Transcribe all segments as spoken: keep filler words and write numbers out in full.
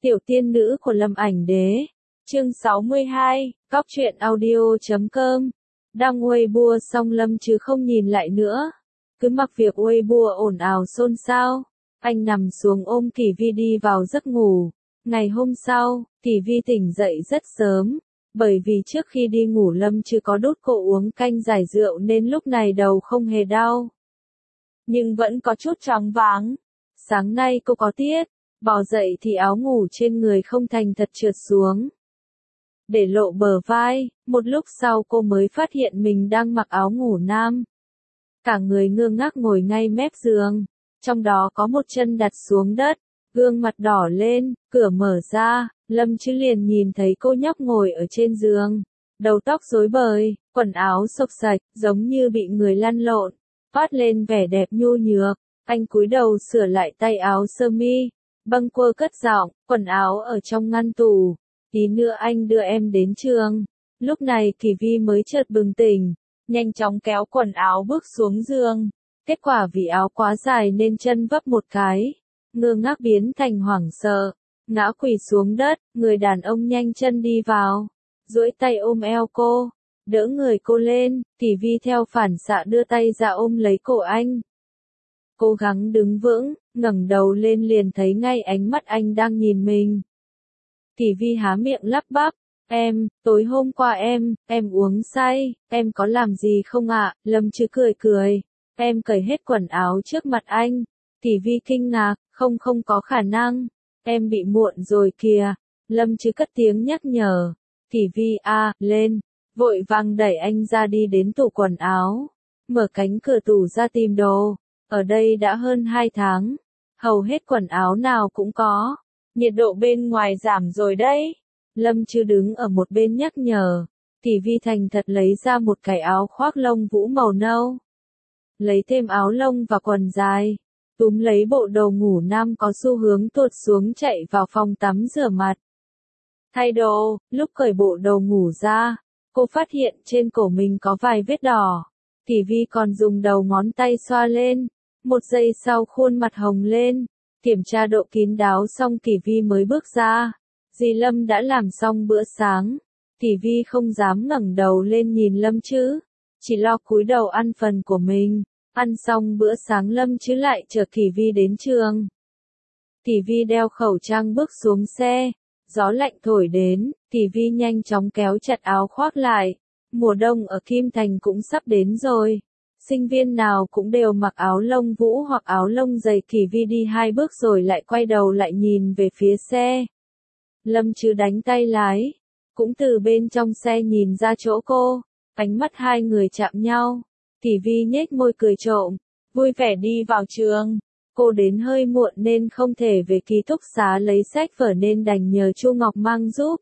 Tiểu tiên nữ của Lâm Ảnh Đế. Chương sáu mươi hai, Góc truyện audio chấm com. Đang Weibo xong Lâm chứ không nhìn lại nữa. Cứ mặc việc Weibo ồn ào xôn xao. Anh nằm xuống ôm Kỷ Vi đi vào giấc ngủ. Ngày hôm sau, Kỷ Vi tỉnh dậy rất sớm. Bởi vì trước khi đi ngủ Lâm chứ có đút cô uống canh giải rượu nên lúc này đầu không hề đau. Nhưng vẫn có chút choáng váng. Sáng nay cô có tiết. Bò dậy thì áo ngủ trên người không thành thật trượt xuống. Để lộ bờ vai, một lúc sau cô mới phát hiện mình đang mặc áo ngủ nam. Cả người ngơ ngác ngồi ngay mép giường, trong đó có một chân đặt xuống đất, gương mặt đỏ lên, cửa mở ra, Lâm chứ liền nhìn thấy cô nhóc ngồi ở trên giường. Đầu tóc rối bời, quần áo xộc xạch, giống như bị người lăn lộn, toát lên vẻ đẹp nhu nhược. Anh cúi đầu sửa lại tay áo sơ mi. Bâng quơ cất giọng, quần áo ở trong ngăn tủ, tí nữa anh đưa em đến trường. Lúc này Kỷ Vi mới chợt bừng tỉnh, nhanh chóng kéo quần áo bước xuống giường. Kết quả vì áo quá dài nên chân vấp một cái, ngơ ngác biến thành hoảng sợ, ngã quỳ xuống đất. Người đàn ông nhanh chân đi vào, duỗi tay ôm eo cô, đỡ người cô lên. Kỷ Vi theo phản xạ đưa tay ra ôm lấy cổ anh. Cố gắng đứng vững, ngẩng đầu lên liền thấy ngay ánh mắt anh đang nhìn mình. Kỷ Vi há miệng lắp bắp, em, tối hôm qua em, em uống say, em có làm gì không ạ? Lâm chứ cười cười, em cởi hết quần áo trước mặt anh. Kỷ Vi kinh ngạc, không không có khả năng, em bị muộn rồi kìa. Lâm chứ cất tiếng nhắc nhở, Kỷ Vi a, lên, vội vàng đẩy anh ra đi đến tủ quần áo, mở cánh cửa tủ ra tìm đồ. Ở đây đã hơn hai tháng, hầu hết quần áo nào cũng có. Nhiệt độ bên ngoài giảm rồi đấy. Lâm chứ đứng ở một bên nhắc nhở. Kỷ Vi thành thật lấy ra một cái áo khoác lông vũ màu nâu. Lấy thêm áo lông và quần dài. Túm lấy bộ đồ ngủ nam có xu hướng tuột xuống chạy vào phòng tắm rửa mặt. Thay đồ, lúc cởi bộ đồ ngủ ra, cô phát hiện trên cổ mình có vài vết đỏ. Kỷ Vi còn dùng đầu ngón tay xoa lên. Một giây sau khuôn mặt hồng lên, kiểm tra độ kín đáo xong Kỷ Vi mới bước ra. Dì Lâm đã làm xong bữa sáng. Kỷ Vi không dám ngẩng đầu lên nhìn Lâm chứ, chỉ lo cúi đầu ăn phần của mình. Ăn xong bữa sáng Lâm chứ lại chở Kỷ Vi đến trường. Kỷ Vi đeo khẩu trang bước xuống xe, gió lạnh thổi đến, Kỷ Vi nhanh chóng kéo chặt áo khoác lại. Mùa đông ở Kim Thành cũng sắp đến rồi. Sinh viên nào cũng đều mặc áo lông vũ hoặc áo lông dày. Kỷ Vi đi hai bước rồi lại quay đầu lại nhìn về phía xe. Lâm chứ đánh tay lái, cũng từ bên trong xe nhìn ra chỗ cô, ánh mắt hai người chạm nhau. Kỷ Vi nhếch môi cười trộm, vui vẻ đi vào trường. Cô đến hơi muộn nên không thể về ký túc xá lấy sách vở nên đành nhờ Chu Ngọc mang giúp.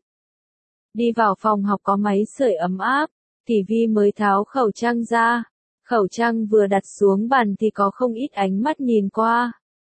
Đi vào phòng học có máy sưởi ấm áp, Kỷ Vi mới tháo khẩu trang ra. Khẩu trang vừa đặt xuống bàn thì có không ít ánh mắt nhìn qua.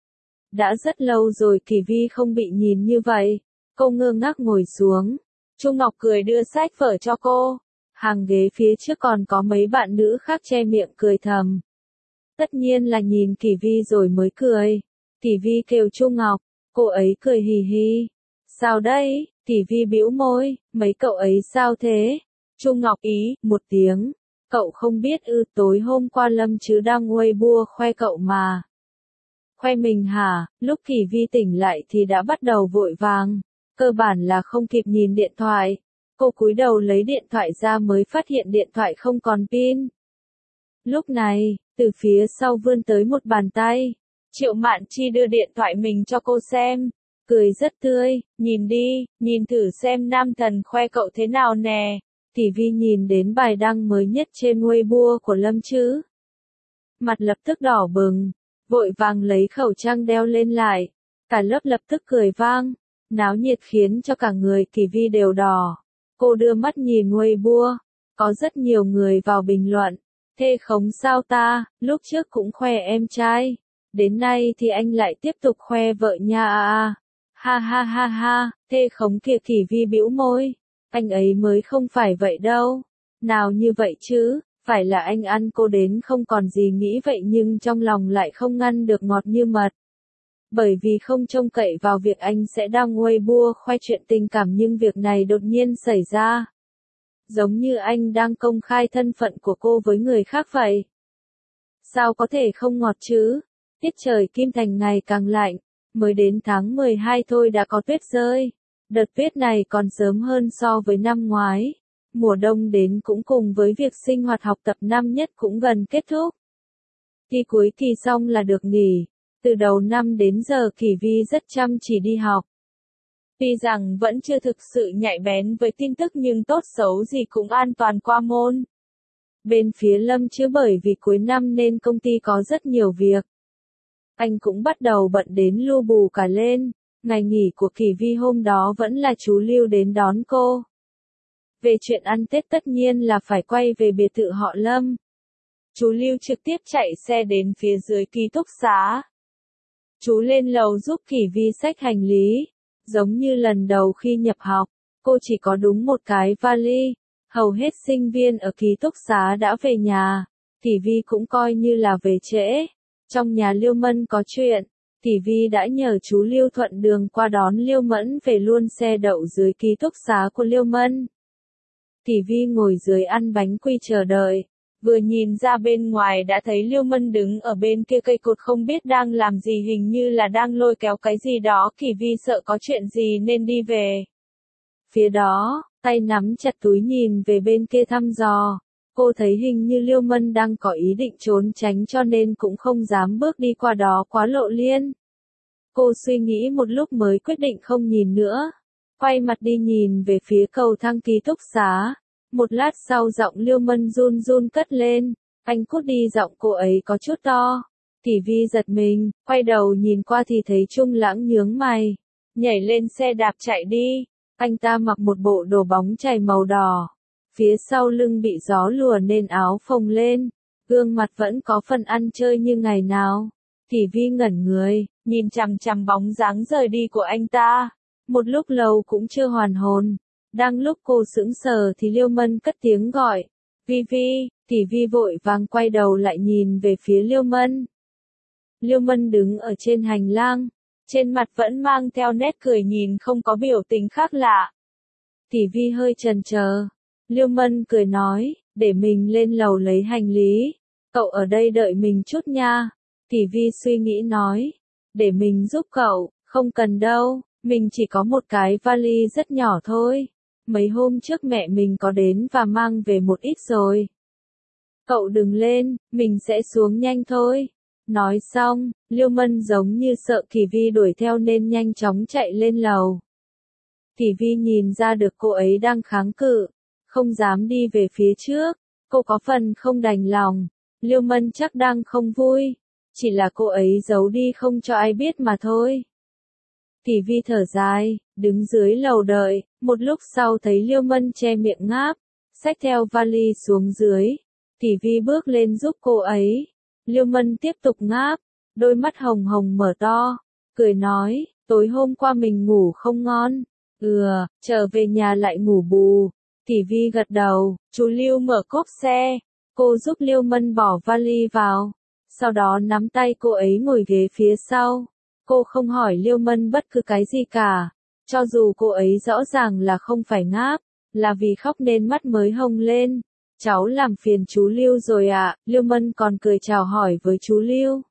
Đã rất lâu rồi Kỷ Vi không bị nhìn như vậy. Cô ngơ ngác ngồi xuống. Chu Ngọc cười đưa sách vở cho cô. Hàng ghế phía trước còn có mấy bạn nữ khác che miệng cười thầm. Tất nhiên là nhìn Kỷ Vi rồi mới cười. Kỷ Vi kêu Chu Ngọc, cô ấy cười hì hì. Sao đây? Kỷ Vi bĩu môi, mấy cậu ấy sao thế? Chu Ngọc ý, một tiếng. Cậu không biết ư, tối hôm qua Lâm chứ đang Weibo khoe cậu mà. Khoe mình hả? Lúc Kỷ Vi tỉnh lại thì đã bắt đầu vội vàng. Cơ bản là không kịp nhìn điện thoại. Cô cúi đầu lấy điện thoại ra mới phát hiện điện thoại không còn pin. Lúc này, từ phía sau vươn tới một bàn tay. Triệu Mạn Chi đưa điện thoại mình cho cô xem. Cười rất tươi, nhìn đi, nhìn thử xem nam thần khoe cậu thế nào nè. Kỷ Vi nhìn đến bài đăng mới nhất trên Weibo của Lâm chứ. Mặt lập tức đỏ bừng, vội vàng lấy khẩu trang đeo lên lại. Cả lớp lập tức cười vang, náo nhiệt khiến cho cả người Kỷ Vi đều đỏ. Cô đưa mắt nhìn Weibo, có rất nhiều người vào bình luận. Thê khống sao ta, lúc trước cũng khoe em trai. Đến nay thì anh lại tiếp tục khoe vợ nha à à. Ha ha ha ha, thê khống kìa. Kỷ Vi bĩu môi. Anh ấy mới không phải vậy đâu. Nào như vậy chứ, phải là anh ăn cô đến không còn gì nghĩ vậy nhưng trong lòng lại không ngăn được ngọt như mật. Bởi vì không trông cậy vào việc anh sẽ đăng Weibo khoe chuyện tình cảm nhưng việc này đột nhiên xảy ra. Giống như anh đang công khai thân phận của cô với người khác vậy. Sao có thể không ngọt chứ? Tiết trời Kim Thành ngày càng lạnh, mới đến tháng mười hai thôi đã có tuyết rơi. Đợt tuyết này còn sớm hơn so với năm ngoái. Mùa đông đến cũng cùng với việc sinh hoạt học tập năm nhất cũng gần kết thúc. Thi cuối kỳ xong là được nghỉ. Từ đầu năm đến giờ Kỳ Vi rất chăm chỉ đi học. Tuy rằng vẫn chưa thực sự nhạy bén với tin tức nhưng tốt xấu gì cũng an toàn qua môn. Bên phía Lâm chứ bởi vì cuối năm nên công ty có rất nhiều việc. Anh cũng bắt đầu bận đến lu bù cả lên. Ngày nghỉ của Kỳ Vi hôm đó vẫn là chú Lưu đến đón cô. Về chuyện ăn Tết tất nhiên là phải quay về biệt thự họ Lâm. Chú Lưu trực tiếp chạy xe đến phía dưới ký túc xá. Chú lên lầu giúp Kỳ Vi xách hành lý. Giống như lần đầu khi nhập học, cô chỉ có đúng một cái vali. Hầu hết sinh viên ở ký túc xá đã về nhà. Kỳ Vi cũng coi như là về trễ. Trong nhà Liêu Mân có chuyện. Kỳ Vi đã nhờ chú Liêu thuận đường qua đón Liêu Mẫn về luôn xe đậu dưới ký túc xá của Liêu Mân. Kỳ Vi ngồi dưới ăn bánh quy chờ đợi. Vừa nhìn ra bên ngoài đã thấy Liêu Mân đứng ở bên kia cây cột không biết đang làm gì, hình như là đang lôi kéo cái gì đó. Kỳ Vi sợ có chuyện gì nên đi về. Phía đó, tay nắm chặt túi nhìn về bên kia thăm dò. Cô thấy hình như Liêu Mân đang có ý định trốn tránh cho nên cũng không dám bước đi qua đó quá lộ liên. Cô suy nghĩ một lúc mới quyết định không nhìn nữa. Quay mặt đi nhìn về phía cầu thang ký túc xá. Một lát sau giọng Liêu Mân run run cất lên. Anh cút đi, giọng cô ấy có chút to. Kỳ Vi giật mình, quay đầu nhìn qua thì thấy Trung Lãng nhướng mày. Nhảy lên xe đạp chạy đi. Anh ta mặc một bộ đồ bóng chày màu đỏ. Phía sau lưng bị gió lùa nên áo phồng lên. Gương mặt vẫn có phần ăn chơi như ngày nào. Kỳ Vi ngẩn người, nhìn chằm chằm bóng dáng rời đi của anh ta. Một lúc lâu cũng chưa hoàn hồn. Đang lúc cô sững sờ thì Liêu Mân cất tiếng gọi. Vi Vi, Kỳ Vi vội vàng quay đầu lại nhìn về phía Liêu Mân. Liêu Mân đứng ở trên hành lang. Trên mặt vẫn mang theo nét cười nhìn không có biểu tình khác lạ. Kỳ Vi hơi chần chờ. Liêu Mân cười nói, để mình lên lầu lấy hành lý. Cậu ở đây đợi mình chút nha. Kỳ Vi suy nghĩ nói, để mình giúp cậu, không cần đâu, mình chỉ có một cái vali rất nhỏ thôi. Mấy hôm trước mẹ mình có đến và mang về một ít rồi. Cậu đừng lên, mình sẽ xuống nhanh thôi. Nói xong, Liêu Mân giống như sợ Kỳ Vi đuổi theo nên nhanh chóng chạy lên lầu. Kỳ Vi nhìn ra được cô ấy đang kháng cự, không dám đi về phía trước. Cô có phần không đành lòng. Liêu Mân chắc đang không vui. Chỉ là cô ấy giấu đi không cho ai biết mà thôi. Kỳ Vi thở dài, đứng dưới lầu đợi. Một lúc sau thấy Liêu Mân che miệng ngáp, xách theo vali xuống dưới. Kỳ Vi bước lên giúp cô ấy. Liêu Mân tiếp tục ngáp, đôi mắt hồng hồng mở to, cười nói, tối hôm qua mình ngủ không ngon. Ừ, trở về nhà lại ngủ bù. Kỳ Vi gật đầu, chú Liêu mở cốp xe. Cô giúp Liêu Mân bỏ vali vào. Sau đó nắm tay cô ấy ngồi ghế phía sau. Cô không hỏi Liêu Mân bất cứ cái gì cả. Cho dù cô ấy rõ ràng là không phải ngáp, là vì khóc nên mắt mới hồng lên. Cháu làm phiền chú Liêu rồi ạ. À? Liêu Mân còn cười chào hỏi với chú Liêu.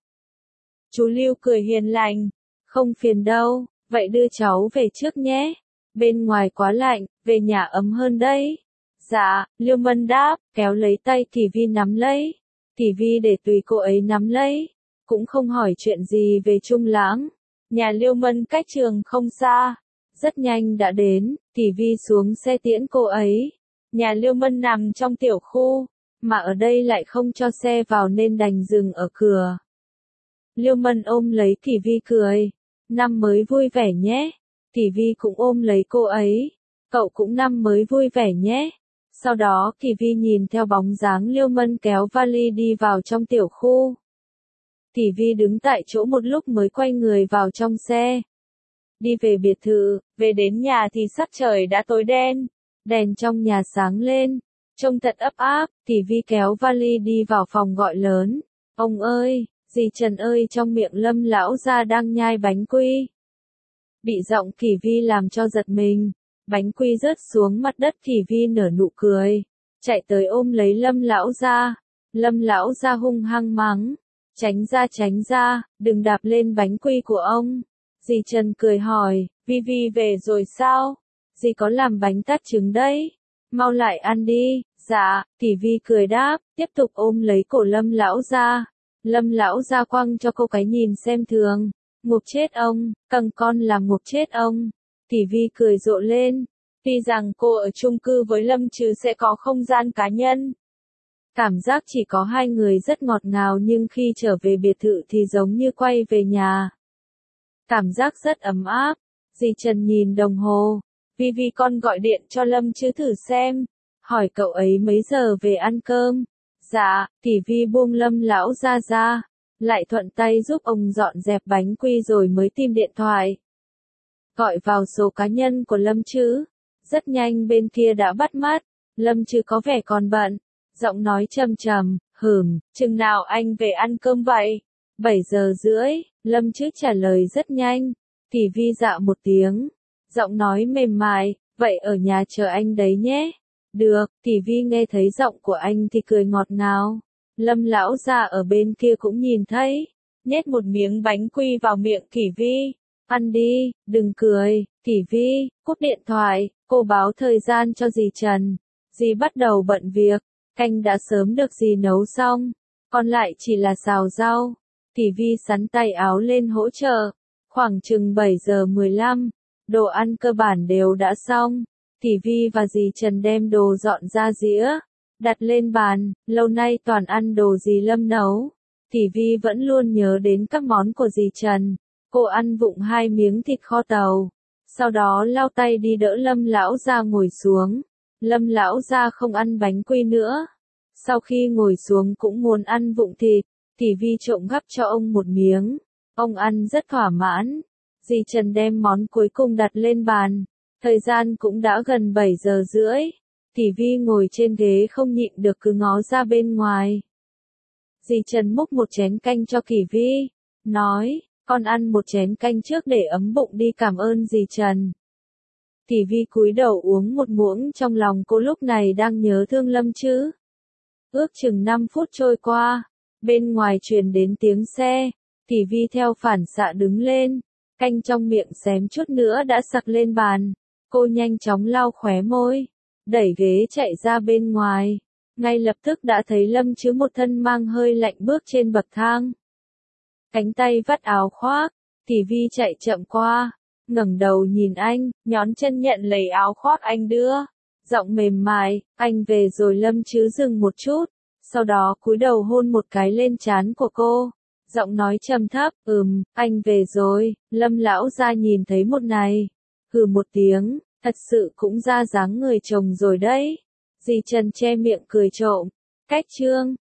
Chú Liêu cười hiền lành. Không phiền đâu, vậy đưa cháu về trước nhé. Bên ngoài quá lạnh, về nhà ấm hơn đấy. Dạ, Liêu Mân đáp, kéo lấy tay Kỳ Vi nắm lấy. Kỳ Vi để tùy cô ấy nắm lấy. Cũng không hỏi chuyện gì về Trung Lãng. Nhà Liêu Mân cách trường không xa. Rất nhanh đã đến, Kỳ Vi xuống xe tiễn cô ấy. Nhà Liêu Mân nằm trong tiểu khu, mà ở đây lại không cho xe vào nên đành dừng ở cửa. Liêu Mân ôm lấy Kỳ Vi cười. Năm mới vui vẻ nhé. Kỳ Vi cũng ôm lấy cô ấy. Cậu cũng năm mới vui vẻ nhé. Sau đó Kỳ Vi nhìn theo bóng dáng Liêu Mân kéo vali đi vào trong tiểu khu. Kỳ Vi đứng tại chỗ một lúc mới quay người vào trong xe. Đi về biệt thự, về đến nhà thì sắc trời đã tối đen. Đèn trong nhà sáng lên, trông thật ấp áp. Kỳ Vi kéo vali đi vào phòng gọi lớn. Ông ơi, Dì Trần ơi, trong miệng Lâm lão gia đang nhai bánh quy. Bị giọng Kỷ Vi làm cho giật mình, bánh quy rớt xuống mặt đất. Kỷ Vi nở nụ cười, chạy tới ôm lấy Lâm lão gia. Lâm lão gia hung hăng mắng, tránh ra tránh ra, đừng đạp lên bánh quy của ông. Dì Trần cười hỏi, Vi Vi về rồi sao? Dì có làm bánh tart trứng đấy, mau lại ăn đi. Dạ, Kỷ Vi cười đáp, tiếp tục ôm lấy cổ Lâm lão gia. Lâm lão gia quăng cho cô cái nhìn xem thường, ngộp chết ông, căng con làm ngộp chết ông. Kỷ Vi cười rộ lên, tuy rằng cô ở chung cư với Lâm Trứ sẽ có không gian cá nhân. Cảm giác chỉ có hai người rất ngọt ngào, nhưng khi trở về biệt thự thì giống như quay về nhà. Cảm giác rất ấm áp. Dì Trần nhìn đồng hồ, Vi Vi con gọi điện cho Lâm Trứ thử xem, hỏi cậu ấy mấy giờ về ăn cơm. Dạ, Kỷ Vi buông Lâm lão ra ra, lại thuận tay giúp ông dọn dẹp bánh quy rồi mới tìm điện thoại. Gọi vào số cá nhân của Lâm Trứ. Rất nhanh bên kia đã bắt mắt, Lâm Trứ có vẻ còn bận, giọng nói trầm trầm, hừm, chừng nào anh về ăn cơm vậy? bảy giờ rưỡi, Lâm Trứ trả lời rất nhanh. Kỷ Vi dạ một tiếng, giọng nói mềm mại, vậy ở nhà chờ anh đấy nhé. Được, Kỷ Vi nghe thấy giọng của anh thì cười ngọt ngào. Lâm lão gia ở bên kia cũng nhìn thấy, nhét một miếng bánh quy vào miệng Kỷ Vi. Ăn đi, đừng cười. Kỷ Vi cúp điện thoại, cô báo thời gian cho dì Trần. Dì bắt đầu bận việc, canh đã sớm được dì nấu xong, còn lại chỉ là xào rau. Kỷ Vi sắn tay áo lên hỗ trợ. Khoảng chừng bảy giờ mười lăm, đồ ăn cơ bản đều đã xong. Kỷ Vi và dì Trần đem đồ dọn ra dĩa, đặt lên bàn. Lâu nay toàn ăn đồ dì Lâm nấu, Kỷ Vi vẫn luôn nhớ đến các món của dì Trần. Cô ăn vụng hai miếng thịt kho tàu, sau đó lau tay đi đỡ Lâm lão gia ngồi xuống. Lâm lão gia không ăn bánh quy nữa, sau khi ngồi xuống cũng muốn ăn vụng thịt. Kỷ Vi trộm gắp cho ông một miếng, ông ăn rất thỏa mãn. Dì Trần đem món cuối cùng đặt lên bàn. Thời gian cũng đã gần bảy giờ rưỡi. Kỷ Vi ngồi trên ghế không nhịn được cứ ngó ra bên ngoài. Dì Trần múc một chén canh cho Kỷ Vi, nói, con ăn một chén canh trước để ấm bụng đi, cảm ơn dì Trần. Kỷ Vi cúi đầu uống một muỗng, trong lòng cô lúc này đang nhớ thương Lâm Trứ. Ước chừng năm phút trôi qua, bên ngoài truyền đến tiếng xe. Kỷ Vi theo phản xạ đứng lên, canh trong miệng xém chút nữa đã sặc lên bàn. Cô nhanh chóng lau khóe môi, đẩy ghế chạy ra bên ngoài. Ngay lập tức đã thấy Lâm Trứ một thân mang hơi lạnh bước trên bậc thang. Cánh tay vắt áo khoác, Kỷ Vi chạy chậm qua, ngẩng đầu nhìn anh, nhón chân nhận lấy áo khoác anh đưa. Giọng mềm mại, anh về rồi. Lâm Trứ dừng một chút, sau đó cúi đầu hôn một cái lên trán của cô. Giọng nói trầm thấp, ừm, anh về rồi. Lâm lão gia nhìn thấy một này, hừ một tiếng, thật sự cũng ra dáng người chồng rồi đấy. Dì Trần che miệng cười trộm. Cách chương